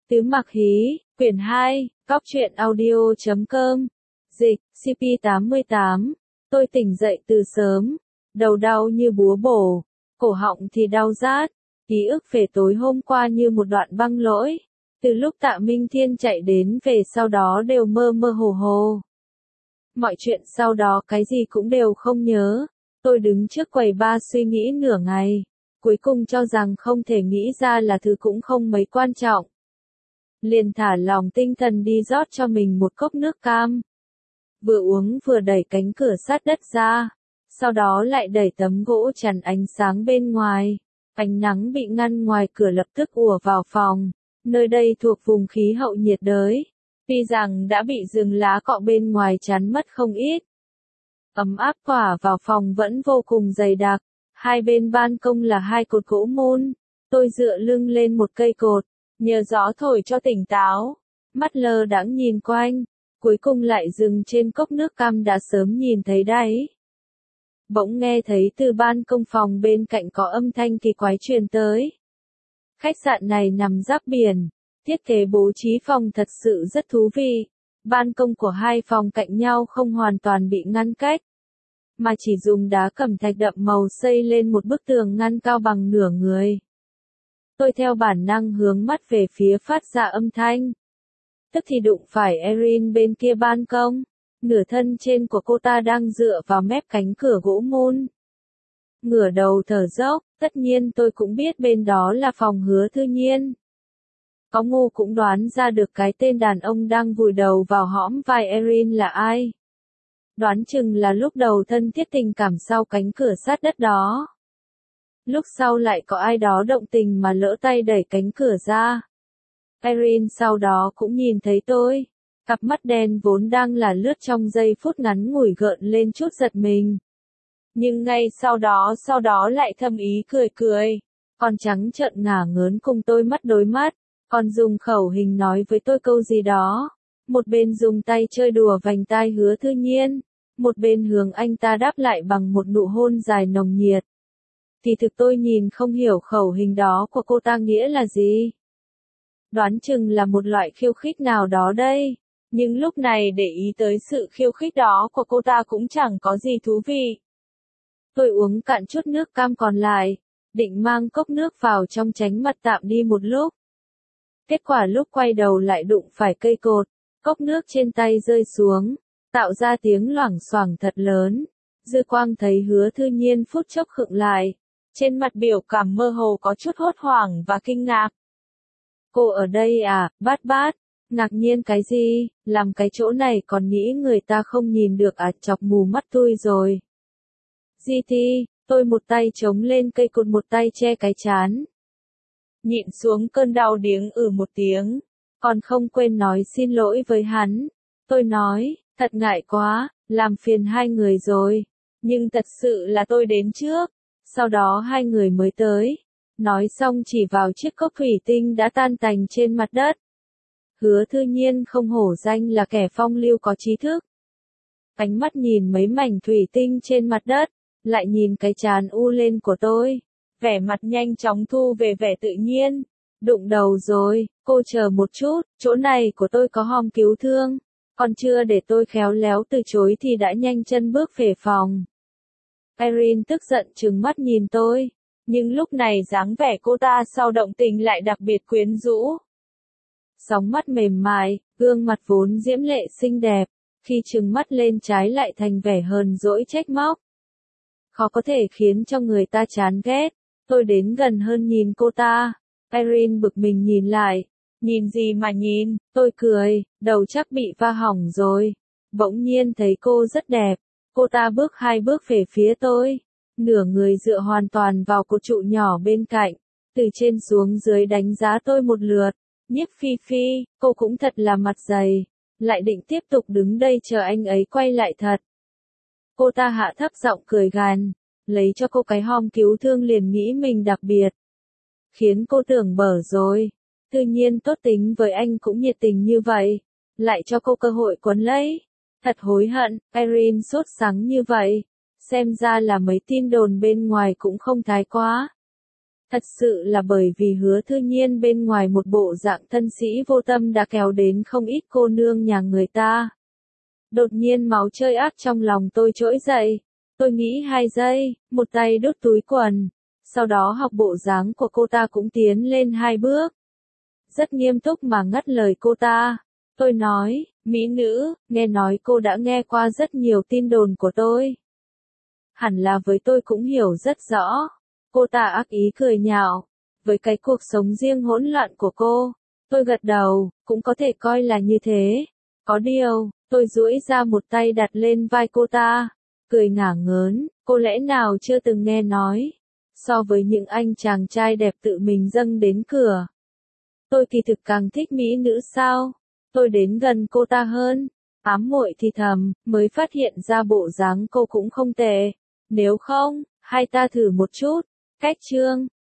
Tứ Mặc Hí, quyển 2, Góc truyện audio.com. Dịch, CP88. Tôi tỉnh dậy từ sớm, đầu đau như búa bổ, cổ họng thì đau rát, ký ức về tối hôm qua như một đoạn băng lỗi. Từ lúc Tạ Minh Thiên chạy đến về sau đó đều mơ mơ hồ hồ. Mọi chuyện sau đó cái gì cũng đều không nhớ. Tôi đứng trước quầy bar suy nghĩ nửa ngày, cuối cùng cho rằng không thể nghĩ ra là thứ cũng không mấy quan trọng. Liền thả lòng tinh thần đi rót cho mình một cốc nước cam. Vừa uống vừa đẩy cánh cửa sát đất ra, sau đó lại đẩy tấm gỗ chắn ánh sáng bên ngoài. Ánh nắng bị ngăn ngoài cửa lập tức ùa vào phòng. Nơi đây thuộc vùng khí hậu nhiệt đới, tuy rằng đã bị rừng lá cọ bên ngoài chắn mất không ít. Ấm áp tỏa vào phòng vẫn vô cùng dày đặc. Hai bên ban công là hai cột gỗ mun. Tôi dựa lưng lên một cây cột, nhờ gió thổi cho tỉnh táo. Mắt lơ đãng nhìn quanh, cuối cùng lại dừng trên cốc nước cam đã sớm nhìn thấy đáy. Bỗng nghe thấy từ ban công phòng bên cạnh có âm thanh kỳ quái truyền tới. Khách sạn này nằm giáp biển, thiết kế bố trí phòng thật sự rất thú vị. Ban công của hai phòng cạnh nhau không hoàn toàn bị ngăn cách, mà chỉ dùng đá cẩm thạch đậm màu xây lên một bức tường ngăn cao bằng nửa người. Tôi theo bản năng hướng mắt về phía phát ra âm thanh. Tức thì đụng phải Erin bên kia ban công. Nửa thân trên của cô ta đang dựa vào mép cánh cửa gỗ mun. Ngửa đầu thở dốc, tất nhiên tôi cũng biết bên đó là phòng Hứa Thư Nhiên. Có ngu cũng đoán ra được cái tên đàn ông đang vùi đầu vào hõm vai Erin là ai. Đoán chừng là lúc đầu thân thiết tình cảm sau cánh cửa sát đất đó. Lúc sau lại có ai đó động tình mà lỡ tay đẩy cánh cửa ra. Erin sau đó cũng nhìn thấy tôi. Cặp mắt đen vốn đang là lướt trong giây phút ngắn ngủi gợn lên chút giật mình. Nhưng ngay sau đó lại thâm ý cười cười. Còn trắng trợn ngả ngớn cùng tôi mắt đối mắt. Còn dùng khẩu hình nói với tôi câu gì đó. Một bên dùng tay chơi đùa vành tai Hứa Thư Nhiên. Một bên hướng anh ta đáp lại bằng một nụ hôn dài nồng nhiệt. Thì thực tôi nhìn không hiểu khẩu hình đó của cô ta nghĩa là gì. Đoán chừng là một loại khiêu khích nào đó đây. Nhưng lúc này để ý tới sự khiêu khích đó của cô ta cũng chẳng có gì thú vị. Tôi uống cạn chút nước cam còn lại, định mang cốc nước vào trong tránh mặt tạm đi một lúc. Kết quả lúc quay đầu lại đụng phải cây cột, cốc nước trên tay rơi xuống, tạo ra tiếng loảng xoảng thật lớn. Dư quang thấy Hứa Thư Nhiên phút chốc khựng lại, trên mặt biểu cảm mơ hồ có chút hốt hoảng và kinh ngạc. Cô ở đây à, Bát Bát? Ngạc nhiên cái gì, làm cái chỗ này còn nghĩ người ta không nhìn được à, chọc mù mắt tôi rồi. GT, tôi một tay chống lên cây cột một tay che cái trán. Nhịn xuống cơn đau điếng một tiếng, còn không quên nói xin lỗi với hắn. Tôi nói, thật ngại quá, làm phiền hai người rồi, nhưng thật sự là tôi đến trước, sau đó hai người mới tới. Nói xong chỉ vào chiếc cốc thủy tinh đã tan tành trên mặt đất. Hứa Thư Nhiên không hổ danh là kẻ phong lưu có trí thức. Ánh mắt nhìn mấy mảnh thủy tinh trên mặt đất, lại nhìn cái trán u lên của tôi. Vẻ mặt nhanh chóng thu về vẻ tự nhiên. Đụng đầu rồi, cô chờ một chút, chỗ này của tôi có hòm cứu thương. Còn chưa để tôi khéo léo từ chối thì đã nhanh chân bước về phòng. Erin tức giận trừng mắt nhìn tôi. Nhưng lúc này dáng vẻ cô ta sau động tình lại đặc biệt quyến rũ. Sóng mắt mềm mại, gương mặt vốn diễm lệ xinh đẹp, khi trừng mắt lên trái lại thành vẻ hờn dỗi trách móc. Khó có thể khiến cho người ta chán ghét. Tôi đến gần hơn nhìn cô ta. Erin bực mình nhìn lại. Nhìn gì mà nhìn, tôi cười, đầu chắc bị va hỏng rồi. Bỗng nhiên thấy cô rất đẹp. Cô ta bước hai bước về phía tôi. Nửa người dựa hoàn toàn vào cột trụ nhỏ bên cạnh. Từ trên xuống dưới đánh giá tôi một lượt. Nhiếp Phi Phi, cô cũng thật là mặt dày. Lại định tiếp tục đứng đây chờ anh ấy quay lại thật. Cô ta hạ thấp giọng cười gằn. Lấy cho cô cái hòm cứu thương liền nghĩ mình đặc biệt. Khiến cô tưởng bở rồi. Tự nhiên tốt tính với anh cũng nhiệt tình như vậy. Lại cho cô cơ hội quấn lấy. Thật hối hận, Erin sốt sắng như vậy. Xem ra là mấy tin đồn bên ngoài cũng không thái quá. Thật sự là bởi vì Hứa Thư Nhiên bên ngoài một bộ dạng thân sĩ vô tâm đã kéo đến không ít cô nương nhà người ta. Đột nhiên máu chơi ác trong lòng tôi trỗi dậy. Tôi nghĩ 2 giây, một tay đút túi quần. Sau đó học bộ dáng của cô ta cũng tiến lên 2 bước. Rất nghiêm túc mà ngắt lời cô ta. Tôi nói, mỹ nữ, nghe nói cô đã nghe qua rất nhiều tin đồn của tôi. Hẳn là với tôi cũng hiểu rất rõ. Cô ta ác ý cười nhạo. Với cái cuộc sống riêng hỗn loạn của cô, tôi gật đầu, cũng có thể coi là như thế. Có điều, tôi duỗi ra một tay đặt lên vai cô ta, cười ngả ngớn, cô lẽ nào chưa từng nghe nói. So với những anh chàng trai đẹp tự mình dâng đến cửa, tôi kỳ thực càng thích mỹ nữ sao? Tôi đến gần cô ta hơn, ám muội thì thầm, mới phát hiện ra bộ dáng cô cũng không tệ. Nếu không, hai ta thử một chút. Cách chương